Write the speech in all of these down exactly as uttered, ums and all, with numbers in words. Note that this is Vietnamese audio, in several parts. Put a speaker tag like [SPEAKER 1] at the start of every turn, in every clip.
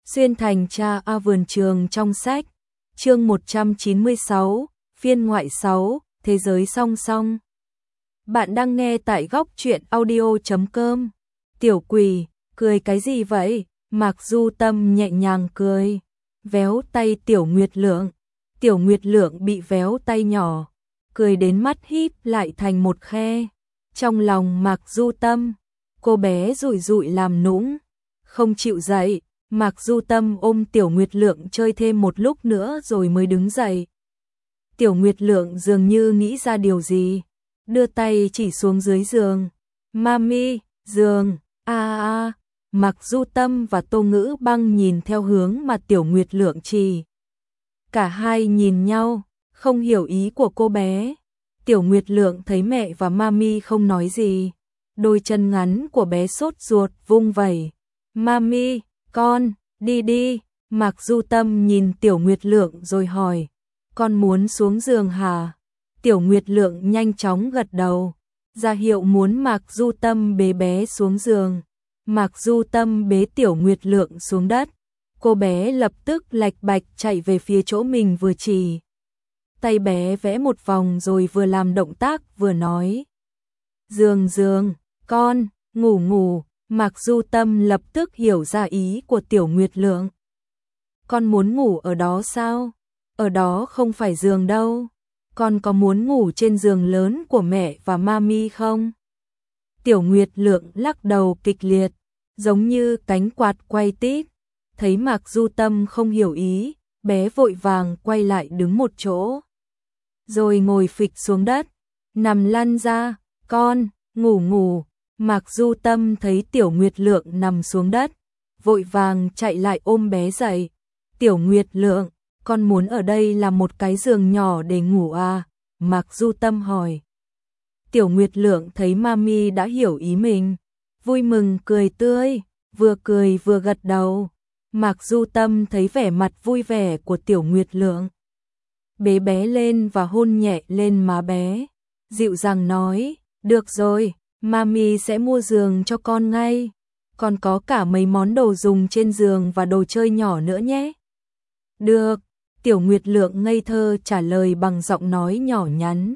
[SPEAKER 1] Xuyên thành cha A vườn trường trong sách, chương một trăm chín mươi sáu, phiên ngoại sáu, thế giới song song. Bạn đang nghe tại góc truyện audio chấm com. Tiểu Quỳ, cười cái gì vậy? Mạc Du Tâm nhẹ nhàng cười, véo tay Tiểu Nguyệt Lượng. Tiểu Nguyệt Lượng bị véo tay nhỏ, cười đến mắt híp lại thành một khe. Trong lòng Mạc Du Tâm, cô bé rụi rụi làm nũng, không chịu dậy. Mạc Du Tâm ôm Tiểu Nguyệt Lượng chơi thêm một lúc nữa rồi mới đứng dậy. Tiểu Nguyệt Lượng dường như nghĩ ra điều gì, đưa tay chỉ xuống dưới giường. Mami, giường, a a a. Mạc Du Tâm và Tô Ngữ Băng nhìn theo hướng mà Tiểu Nguyệt Lượng chỉ. Cả hai nhìn nhau, không hiểu ý của cô bé. Tiểu Nguyệt Lượng thấy mẹ và Mami không nói gì, đôi chân ngắn của bé sốt ruột vung vẩy. Mami, con, đi đi. Mạc Du Tâm nhìn Tiểu Nguyệt Lượng rồi hỏi, con muốn xuống giường hả? Tiểu Nguyệt Lượng nhanh chóng gật đầu, ra hiệu muốn Mạc Du Tâm bế bé xuống giường. Mạc Du Tâm bế Tiểu Nguyệt Lượng xuống đất, cô bé lập tức lạch bạch chạy về phía chỗ mình vừa chỉ. Tay bé vẽ một vòng rồi vừa làm động tác vừa nói, giường giường, con, ngủ ngủ. Mạc Du Tâm lập tức hiểu ra ý của Tiểu Nguyệt Lượng. Con muốn ngủ ở đó sao? Ở đó không phải giường đâu. Con có muốn ngủ trên giường lớn của mẹ và Mami không? Tiểu Nguyệt Lượng lắc đầu kịch liệt, giống như cánh quạt quay tít. Thấy Mạc Du Tâm không hiểu ý, bé vội vàng quay lại đứng một chỗ, rồi ngồi phịch xuống đất, nằm lăn ra. Con, ngủ ngủ. Mạc Du Tâm thấy Tiểu Nguyệt Lượng nằm xuống đất, vội vàng chạy lại ôm bé dậy. Tiểu Nguyệt Lượng, con muốn ở đây làm một cái giường nhỏ để ngủ à? Mạc Du Tâm hỏi. Tiểu Nguyệt Lượng thấy Mami đã hiểu ý mình, vui mừng cười tươi, vừa cười vừa gật đầu. Mạc Du Tâm thấy vẻ mặt vui vẻ của Tiểu Nguyệt Lượng, bế bé lên và hôn nhẹ lên má bé, dịu dàng nói, được rồi, Mami sẽ mua giường cho con ngay, còn có cả mấy món đồ dùng trên giường và đồ chơi nhỏ nữa nhé. Được, Tiểu Nguyệt Lượng ngây thơ trả lời bằng giọng nói nhỏ nhắn.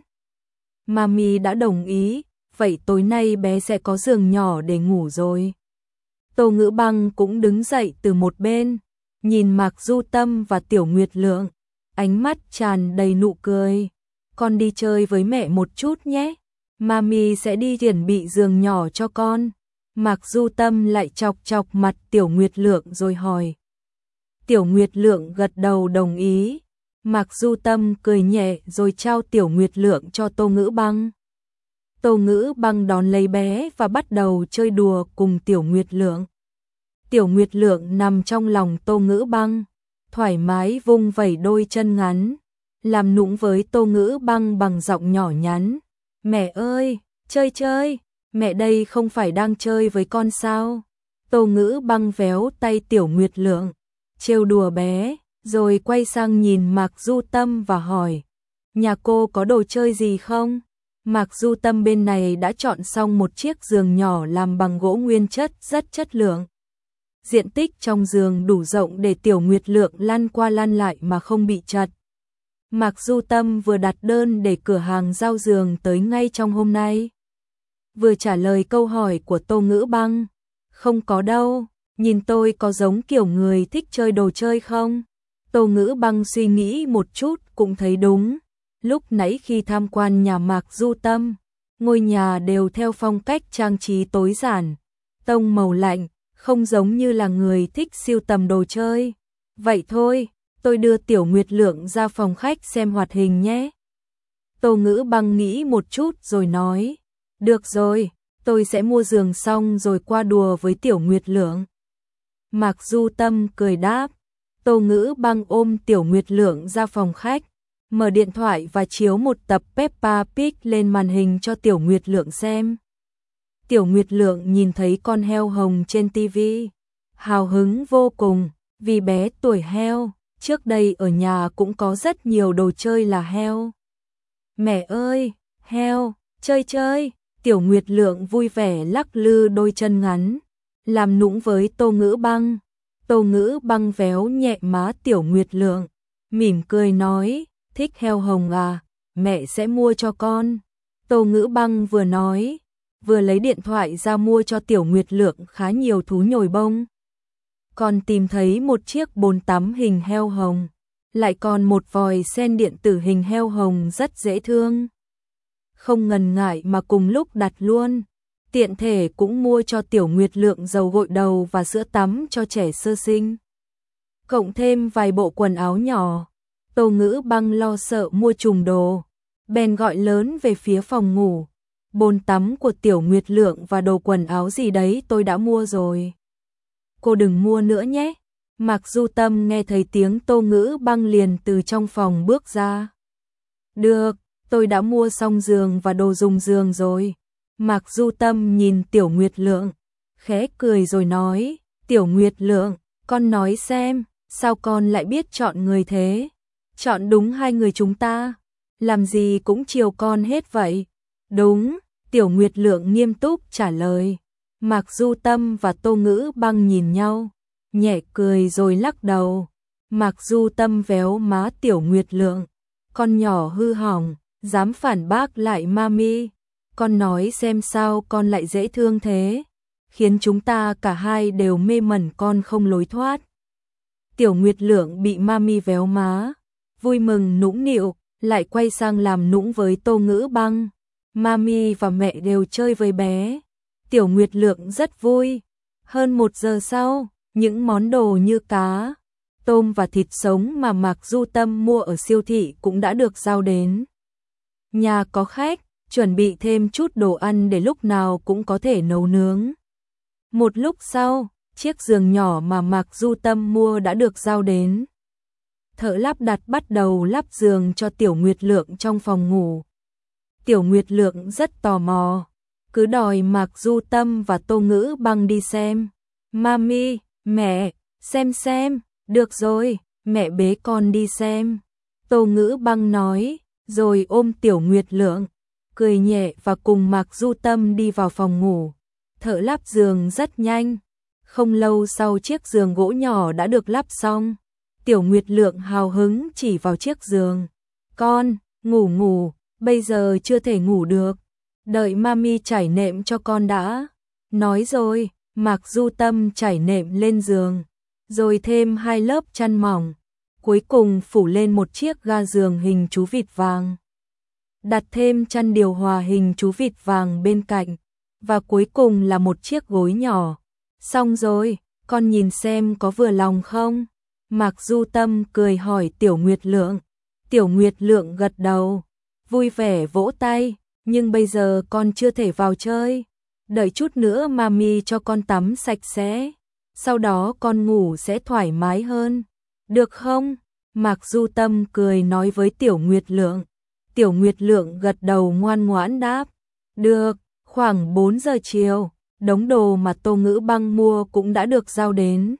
[SPEAKER 1] Mami đã đồng ý, vậy tối nay bé sẽ có giường nhỏ để ngủ rồi. Tô Ngữ Băng cũng đứng dậy từ một bên, nhìn Mạc Du Tâm và Tiểu Nguyệt Lượng, ánh mắt tràn đầy nụ cười. Con đi chơi với mẹ một chút nhé. Mami sẽ đi chuẩn bị giường nhỏ cho con. Mạc Du Tâm lại chọc chọc mặt Tiểu Nguyệt Lượng rồi hỏi. Tiểu Nguyệt Lượng gật đầu đồng ý. Mạc Du Tâm cười nhẹ rồi trao Tiểu Nguyệt Lượng cho Tô Ngữ Băng. Tô Ngữ Băng đón lấy bé và bắt đầu chơi đùa cùng Tiểu Nguyệt Lượng. Tiểu Nguyệt Lượng nằm trong lòng Tô Ngữ Băng, thoải mái vung vẩy đôi chân ngắn, làm nũng với Tô Ngữ Băng bằng giọng nhỏ nhắn. Mẹ ơi, chơi chơi, mẹ đây không phải đang chơi với con sao? Tô Ngữ Băng véo tay Tiểu Nguyệt Lượng, trêu đùa bé, rồi quay sang nhìn Mạc Du Tâm và hỏi, nhà cô có đồ chơi gì không? Mạc Du Tâm bên này đã chọn xong một chiếc giường nhỏ làm bằng gỗ nguyên chất rất chất lượng. Diện tích trong giường đủ rộng để Tiểu Nguyệt Lượng lăn qua lăn lại mà không bị chật. Mạc Du Tâm vừa đặt đơn để cửa hàng giao giường tới ngay trong hôm nay, vừa trả lời câu hỏi của Tô Ngữ Băng. Không có đâu, nhìn tôi có giống kiểu người thích chơi đồ chơi không? Tô Ngữ Băng suy nghĩ một chút cũng thấy đúng. Lúc nãy khi tham quan nhà Mạc Du Tâm, ngôi nhà đều theo phong cách trang trí tối giản, tông màu lạnh, không giống như là người thích sưu tầm đồ chơi. Vậy thôi, tôi đưa Tiểu Nguyệt Lượng ra phòng khách xem hoạt hình nhé. Tô Ngữ Băng nghĩ một chút rồi nói, được rồi, tôi sẽ mua giường xong rồi qua đùa với Tiểu Nguyệt Lượng. Mạc Du Tâm cười đáp. Tô Ngữ Băng ôm Tiểu Nguyệt Lượng ra phòng khách, mở điện thoại và chiếu một tập Peppa Pig lên màn hình cho Tiểu Nguyệt Lượng xem. Tiểu Nguyệt Lượng nhìn thấy con heo hồng trên tivi, hào hứng vô cùng, vì bé tuổi heo, trước đây ở nhà cũng có rất nhiều đồ chơi là heo. Mẹ ơi, heo, chơi chơi. Tiểu Nguyệt Lượng vui vẻ lắc lư đôi chân ngắn, làm nũng với Tô Ngữ Băng. Tô Ngữ Băng véo nhẹ má Tiểu Nguyệt Lượng, mỉm cười nói, thích heo hồng à, mẹ sẽ mua cho con. Tô Ngữ Băng vừa nói, vừa lấy điện thoại ra mua cho Tiểu Nguyệt Lượng khá nhiều thú nhồi bông. Còn tìm thấy một chiếc bồn tắm hình heo hồng, lại còn một vòi sen điện tử hình heo hồng rất dễ thương. Không ngần ngại mà cùng lúc đặt luôn. Tiện thể cũng mua cho Tiểu Nguyệt Lượng dầu gội đầu và sữa tắm cho trẻ sơ sinh. Cộng thêm vài bộ quần áo nhỏ. Tô Ngữ Băng lo sợ mua trùng đồ, bèn gọi lớn về phía phòng ngủ. Bồn tắm của Tiểu Nguyệt Lượng và đồ quần áo gì đấy tôi đã mua rồi. Cô đừng mua nữa nhé. Mạc Du Tâm nghe thấy tiếng Tô Ngữ Băng liền từ trong phòng bước ra. Được, tôi đã mua xong giường và đồ dùng giường rồi. Mạc Du Tâm nhìn Tiểu Nguyệt Lượng, khẽ cười rồi nói, Tiểu Nguyệt Lượng, con nói xem, sao con lại biết chọn người thế? Chọn đúng hai người chúng ta, làm gì cũng chiều con hết vậy. Đúng, Tiểu Nguyệt Lượng nghiêm túc trả lời. Mạc Du Tâm và Tô Ngữ Băng nhìn nhau, nhẹ cười rồi lắc đầu. Mạc Du Tâm véo má Tiểu Nguyệt Lượng, con nhỏ hư hỏng, dám phản bác lại mami. Con nói xem sao con lại dễ thương thế, khiến chúng ta cả hai đều mê mẩn con không lối thoát. Tiểu Nguyệt Lượng bị mami véo má, vui mừng nũng nịu, lại quay sang làm nũng với Tô Ngữ Băng. Mami và mẹ đều chơi với bé. Tiểu Nguyệt Lượng rất vui. Hơn một giờ sau, những món đồ như cá, tôm và thịt sống mà Mạc Du Tâm mua ở siêu thị cũng đã được giao đến. Nhà có khách, chuẩn bị thêm chút đồ ăn để lúc nào cũng có thể nấu nướng. Một lúc sau, chiếc giường nhỏ mà Mạc Du Tâm mua đã được giao đến. Thợ lắp đặt bắt đầu lắp giường cho Tiểu Nguyệt Lượng trong phòng ngủ. Tiểu Nguyệt Lượng rất tò mò, cứ đòi Mạc Du Tâm và Tô Ngữ Băng đi xem. Mami, mẹ, xem xem, được rồi, mẹ bế con đi xem. Tô Ngữ Băng nói, rồi ôm Tiểu Nguyệt Lượng, cười nhẹ và cùng Mạc Du Tâm đi vào phòng ngủ. Thợ lắp giường rất nhanh. Không lâu sau chiếc giường gỗ nhỏ đã được lắp xong. Tiểu Nguyệt Lượng hào hứng chỉ vào chiếc giường. Con, ngủ ngủ, bây giờ chưa thể ngủ được. Đợi mami trải nệm cho con đã. Nói rồi, Mạc Du Tâm trải nệm lên giường, rồi thêm hai lớp chăn mỏng. Cuối cùng phủ lên một chiếc ga giường hình chú vịt vàng. Đặt thêm chăn điều hòa hình chú vịt vàng bên cạnh. Và cuối cùng là một chiếc gối nhỏ. Xong rồi, con nhìn xem có vừa lòng không? Mạc Du Tâm cười hỏi Tiểu Nguyệt Lượng. Tiểu Nguyệt Lượng gật đầu, vui vẻ vỗ tay, nhưng bây giờ con chưa thể vào chơi. Đợi chút nữa mami cho con tắm sạch sẽ, sau đó con ngủ sẽ thoải mái hơn. Được không? Mạc Du Tâm cười nói với Tiểu Nguyệt Lượng. Tiểu Nguyệt Lượng gật đầu ngoan ngoãn đáp. Được, khoảng bốn giờ chiều, đống đồ mà Tô Ngữ Băng mua cũng đã được giao đến.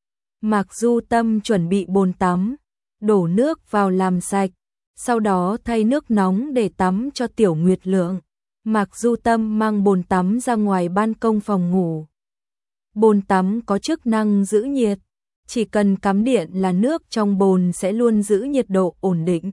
[SPEAKER 1] Mạc Du Tâm chuẩn bị bồn tắm, đổ nước vào làm sạch, sau đó thay nước nóng để tắm cho Tiểu Nguyệt Lượng. Mạc Du Tâm mang bồn tắm ra ngoài ban công phòng ngủ. Bồn tắm có chức năng giữ nhiệt, chỉ cần cắm điện là nước trong bồn sẽ luôn giữ nhiệt độ ổn định.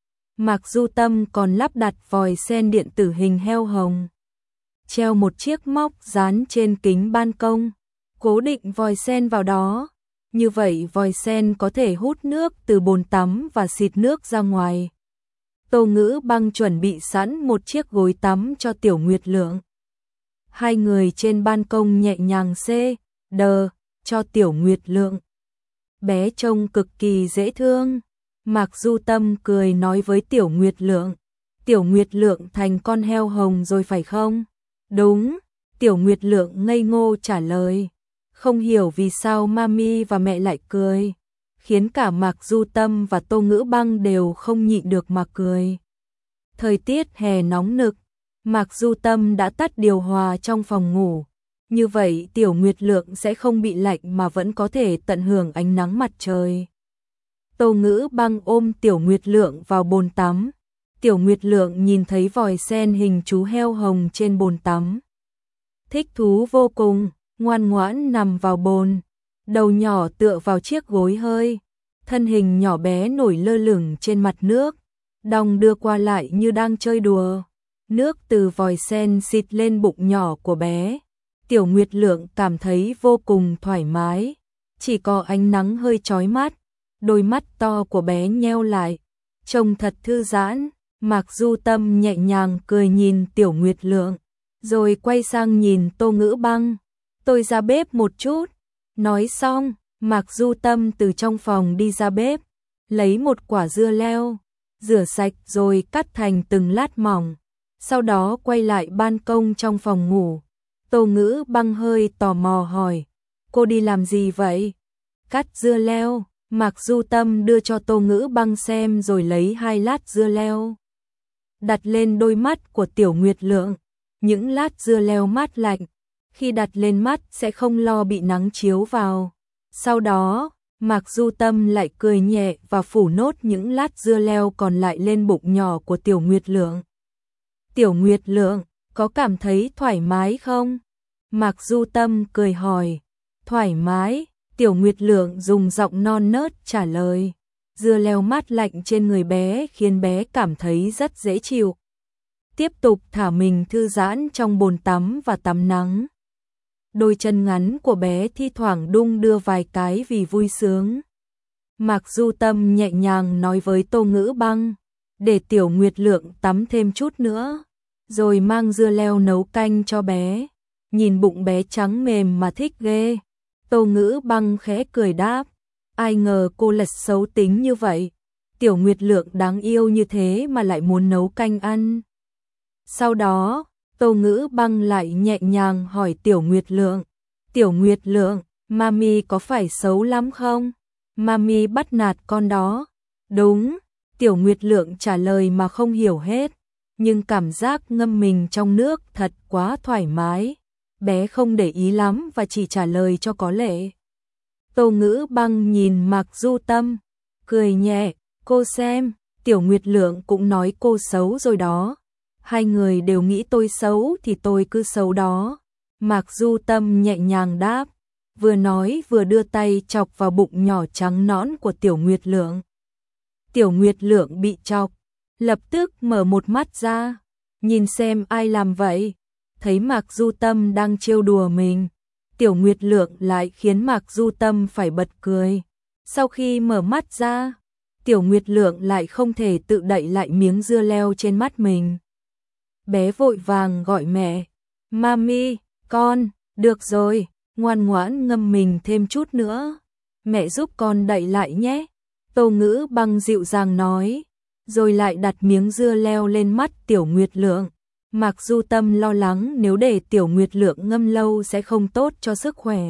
[SPEAKER 1] Mạc Du Tâm còn lắp đặt vòi sen điện tử hình heo hồng, treo một chiếc móc dán trên kính ban công, cố định vòi sen vào đó. Như vậy vòi sen có thể hút nước từ bồn tắm và xịt nước ra ngoài. Tô Ngữ Băng chuẩn bị sẵn một chiếc gối tắm cho Tiểu Nguyệt Lượng. Hai người trên ban công nhẹ nhàng xê, đờ, cho Tiểu Nguyệt Lượng. Bé trông cực kỳ dễ thương. Mạc Du Tâm cười nói với Tiểu Nguyệt Lượng. Tiểu Nguyệt Lượng thành con heo hồng rồi phải không? Đúng, Tiểu Nguyệt Lượng ngây ngô trả lời. Không hiểu vì sao mami và mẹ lại cười, khiến cả Mạc Du Tâm và Tô Ngữ Băng đều không nhịn được mà cười. Thời tiết hè nóng nực, Mạc Du Tâm đã tắt điều hòa trong phòng ngủ. Như vậy Tiểu Nguyệt Lượng sẽ không bị lạnh mà vẫn có thể tận hưởng ánh nắng mặt trời. Tô Ngữ Băng ôm Tiểu Nguyệt Lượng vào bồn tắm. Tiểu Nguyệt Lượng nhìn thấy vòi sen hình chú heo hồng trên bồn tắm. Thích thú vô cùng, ngoan ngoãn nằm vào bồn. đầu nhỏ tựa vào chiếc gối hơi, thân hình nhỏ bé nổi lơ lửng trên mặt nước, đong đưa qua lại như đang chơi đùa. Nước từ vòi sen xịt lên bụng nhỏ của bé. Tiểu Nguyệt Lượng cảm thấy vô cùng thoải mái, chỉ có ánh nắng hơi chói mắt, đôi mắt to của bé nheo lại, trông thật thư giãn. Mạc Du Tâm nhẹ nhàng cười nhìn Tiểu Nguyệt Lượng, rồi quay sang nhìn Tô Ngữ Băng. Tôi ra bếp một chút. Nói xong, Mạc Du Tâm từ trong phòng đi ra bếp, lấy một quả dưa leo, rửa sạch rồi cắt thành từng lát mỏng, sau đó quay lại ban công trong phòng ngủ. Tô Ngữ Băng hơi tò mò hỏi, cô đi làm gì vậy? Cắt dưa leo. Mạc Du Tâm đưa cho Tô Ngữ Băng xem rồi lấy hai lát dưa leo, đặt lên đôi mắt của Tiểu Nguyệt Lượng. Những lát dưa leo mát lạnh, khi đặt lên mắt sẽ không lo bị nắng chiếu vào. Sau đó, Mạc Du Tâm lại cười nhẹ và phủ nốt những lát dưa leo còn lại lên bụng nhỏ của Tiểu Nguyệt Lượng. Tiểu Nguyệt Lượng, có cảm thấy thoải mái không? Mạc Du Tâm cười hỏi. Thoải mái, Tiểu Nguyệt Lượng dùng giọng non nớt trả lời. Dưa leo mát lạnh trên người bé khiến bé cảm thấy rất dễ chịu. Tiếp tục thả mình thư giãn trong bồn tắm và tắm nắng. Đôi chân ngắn của bé thi thoảng đung đưa vài cái vì vui sướng. Mạc Du Tâm nhẹ nhàng nói với Tô Ngữ Băng, để Tiểu Nguyệt Lượng tắm thêm chút nữa, rồi mang dưa leo nấu canh cho bé. Nhìn bụng bé trắng mềm mà thích ghê. Tô Ngữ Băng khẽ cười đáp, ai ngờ cô lật xấu tính như vậy. Tiểu Nguyệt Lượng đáng yêu như thế mà lại muốn nấu canh ăn. Sau đó, Tô Ngữ Băng lại nhẹ nhàng hỏi Tiểu Nguyệt Lượng, Tiểu Nguyệt Lượng, mami có phải xấu lắm không? Mami bắt nạt con đó. Đúng, Tiểu Nguyệt Lượng trả lời mà không hiểu hết, nhưng cảm giác ngâm mình trong nước thật quá thoải mái. Bé không để ý lắm và chỉ trả lời cho có lệ. Tô Ngữ Băng nhìn Mạc Du Tâm, cười nhẹ, cô xem, Tiểu Nguyệt Lượng cũng nói cô xấu rồi đó. Hai người đều nghĩ tôi xấu thì tôi cứ xấu đó. Mạc Du Tâm nhẹ nhàng đáp, vừa nói vừa đưa tay chọc vào bụng nhỏ trắng nõn của Tiểu Nguyệt Lượng. Tiểu Nguyệt Lượng bị chọc, lập tức mở một mắt ra, nhìn xem ai làm vậy. Thấy Mạc Du Tâm đang trêu đùa mình, Tiểu Nguyệt Lượng lại khiến Mạc Du Tâm phải bật cười. Sau khi mở mắt ra, Tiểu Nguyệt Lượng lại không thể tự đậy lại miếng dưa leo trên mắt mình. Bé vội vàng gọi mẹ, Mami, con, được rồi, ngoan ngoãn ngâm mình thêm chút nữa. Mẹ giúp con đậy lại nhé. Tô Ngữ Băng dịu dàng nói, rồi lại đặt miếng dưa leo lên mắt Tiểu Nguyệt Lượng. Mạc Du Tâm lo lắng nếu để Tiểu Nguyệt Lượng ngâm lâu sẽ không tốt cho sức khỏe.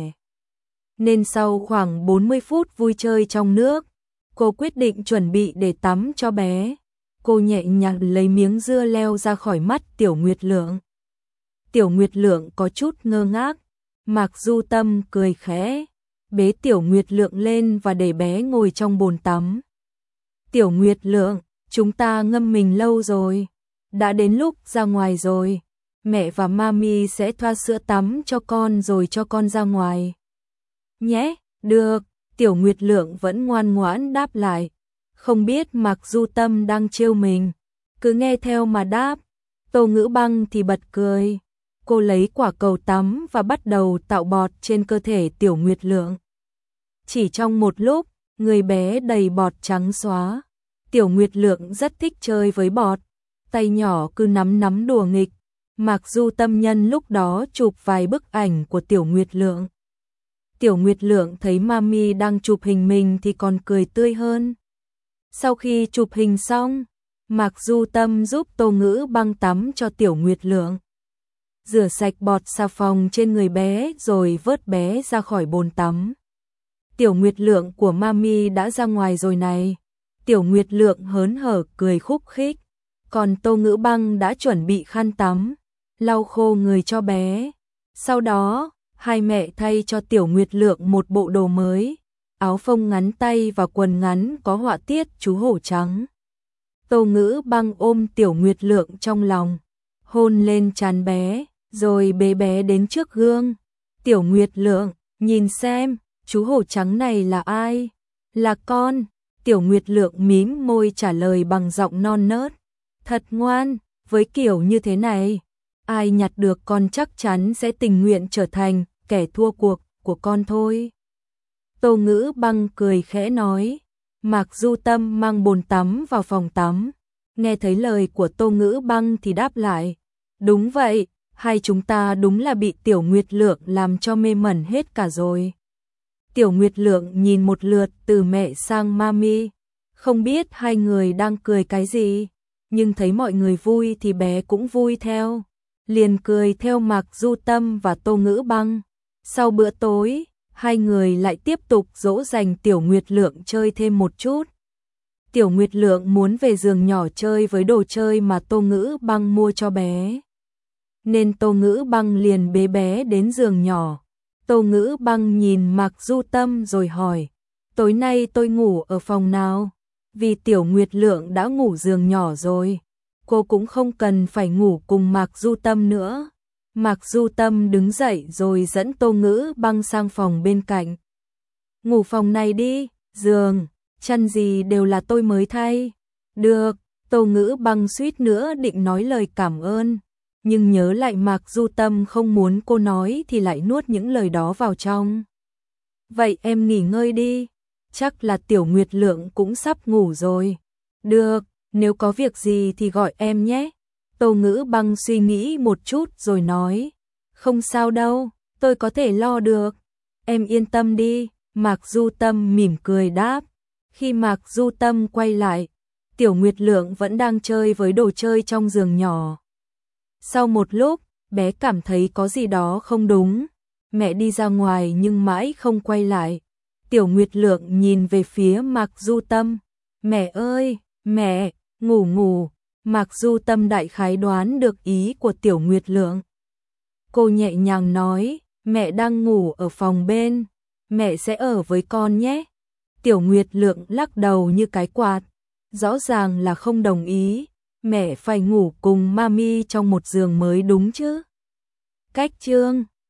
[SPEAKER 1] Nên sau khoảng bốn mươi phút vui chơi trong nước, cô quyết định chuẩn bị để tắm cho bé. Cô nhẹ nhàng lấy miếng dưa leo ra khỏi mắt Tiểu Nguyệt Lượng. Tiểu Nguyệt Lượng có chút ngơ ngác. Mạc Du Tâm cười khẽ, bế Tiểu Nguyệt Lượng lên và để bé ngồi trong bồn tắm. Tiểu Nguyệt Lượng, chúng ta ngâm mình lâu rồi. Đã đến lúc ra ngoài rồi. Mẹ và mami sẽ thoa sữa tắm cho con rồi cho con ra ngoài. Nhé, được. Tiểu Nguyệt Lượng vẫn ngoan ngoãn đáp lại. Không biết Mạc Du Tâm đang trêu mình, cứ nghe theo mà đáp. Tô Ngữ Băng thì bật cười. Cô lấy quả cầu tắm và bắt đầu tạo bọt trên cơ thể Tiểu Nguyệt Lượng. Chỉ trong một lúc, người bé đầy bọt trắng xóa. Tiểu Nguyệt Lượng rất thích chơi với bọt, tay nhỏ cứ nắm nắm đùa nghịch. Mạc Du Tâm nhân lúc đó chụp vài bức ảnh của Tiểu Nguyệt Lượng. Tiểu Nguyệt Lượng thấy mami đang chụp hình mình thì còn cười tươi hơn. Sau khi chụp hình xong, Mạc Du Tâm giúp Tô Ngữ Băng tắm cho Tiểu Nguyệt Lượng. Rửa sạch bọt xà phòng trên người bé rồi vớt bé ra khỏi bồn tắm. Tiểu Nguyệt Lượng của mami đã ra ngoài rồi này. Tiểu Nguyệt Lượng hớn hở cười khúc khích. Còn Tô Ngữ Băng đã chuẩn bị khăn tắm, lau khô người cho bé. Sau đó, hai mẹ thay cho Tiểu Nguyệt Lượng một bộ đồ mới, áo phông ngắn tay và quần ngắn có họa tiết chú hổ trắng. Tô Ngữ Băng ôm Tiểu Nguyệt Lượng trong lòng, hôn lên trán bé, rồi bế bé đến trước gương. Tiểu Nguyệt Lượng, nhìn xem, chú hổ trắng này là ai? Là con. Tiểu Nguyệt Lượng mím môi trả lời bằng giọng non nớt. Thật ngoan, với kiểu như thế này, ai nhặt được con chắc chắn sẽ tình nguyện trở thành kẻ thua cuộc của con thôi. Tô Ngữ Băng cười khẽ nói. Mạc Du Tâm mang bồn tắm vào phòng tắm. Nghe thấy lời của Tô Ngữ Băng thì đáp lại. Đúng vậy, hai chúng ta đúng là bị Tiểu Nguyệt Lượng làm cho mê mẩn hết cả rồi. Tiểu Nguyệt Lượng nhìn một lượt từ mẹ sang mami. Không biết hai người đang cười cái gì, nhưng thấy mọi người vui thì bé cũng vui theo. Liền cười theo Mạc Du Tâm và Tô Ngữ Băng. Sau bữa tối, hai người lại tiếp tục dỗ dành Tiểu Nguyệt Lượng chơi thêm một chút. Tiểu Nguyệt Lượng muốn về giường nhỏ chơi với đồ chơi mà Tô Ngữ Băng mua cho bé. Nên Tô Ngữ Băng liền bế bé đến giường nhỏ. Tô Ngữ Băng nhìn Mạc Du Tâm rồi hỏi. Tối nay tôi ngủ ở phòng nào? Vì Tiểu Nguyệt Lượng đã ngủ giường nhỏ rồi, cô cũng không cần phải ngủ cùng Mạc Du Tâm nữa. Mạc Du Tâm đứng dậy rồi dẫn Tô Ngữ Băng sang phòng bên cạnh. Ngủ phòng này đi, giường, chăn gì đều là tôi mới thay. Được, Tô Ngữ Băng suýt nữa định nói lời cảm ơn, nhưng nhớ lại Mạc Du Tâm không muốn cô nói thì lại nuốt những lời đó vào trong. Vậy em nghỉ ngơi đi, chắc là Tiểu Nguyệt Lượng cũng sắp ngủ rồi. Được, nếu có việc gì thì gọi em nhé. Tô Ngữ Băng suy nghĩ một chút rồi nói. Không sao đâu, tôi có thể lo được. Em yên tâm đi, Mạc Du Tâm mỉm cười đáp. Khi Mạc Du Tâm quay lại, Tiểu Nguyệt Lượng vẫn đang chơi với đồ chơi trong giường nhỏ. Sau một lúc, bé cảm thấy có gì đó không đúng. Mẹ đi ra ngoài nhưng mãi không quay lại. Tiểu Nguyệt Lượng nhìn về phía Mạc Du Tâm. Mẹ ơi, mẹ, ngủ ngủ. Mạc Du Tâm đại khái đoán được ý của Tiểu Nguyệt Lượng. Cô nhẹ nhàng nói, mẹ đang ngủ ở phòng bên, mẹ sẽ ở với con nhé. Tiểu Nguyệt Lượng lắc đầu như cái quạt, rõ ràng là không đồng ý, mẹ phải ngủ cùng mami trong một giường mới đúng chứ. Cách chương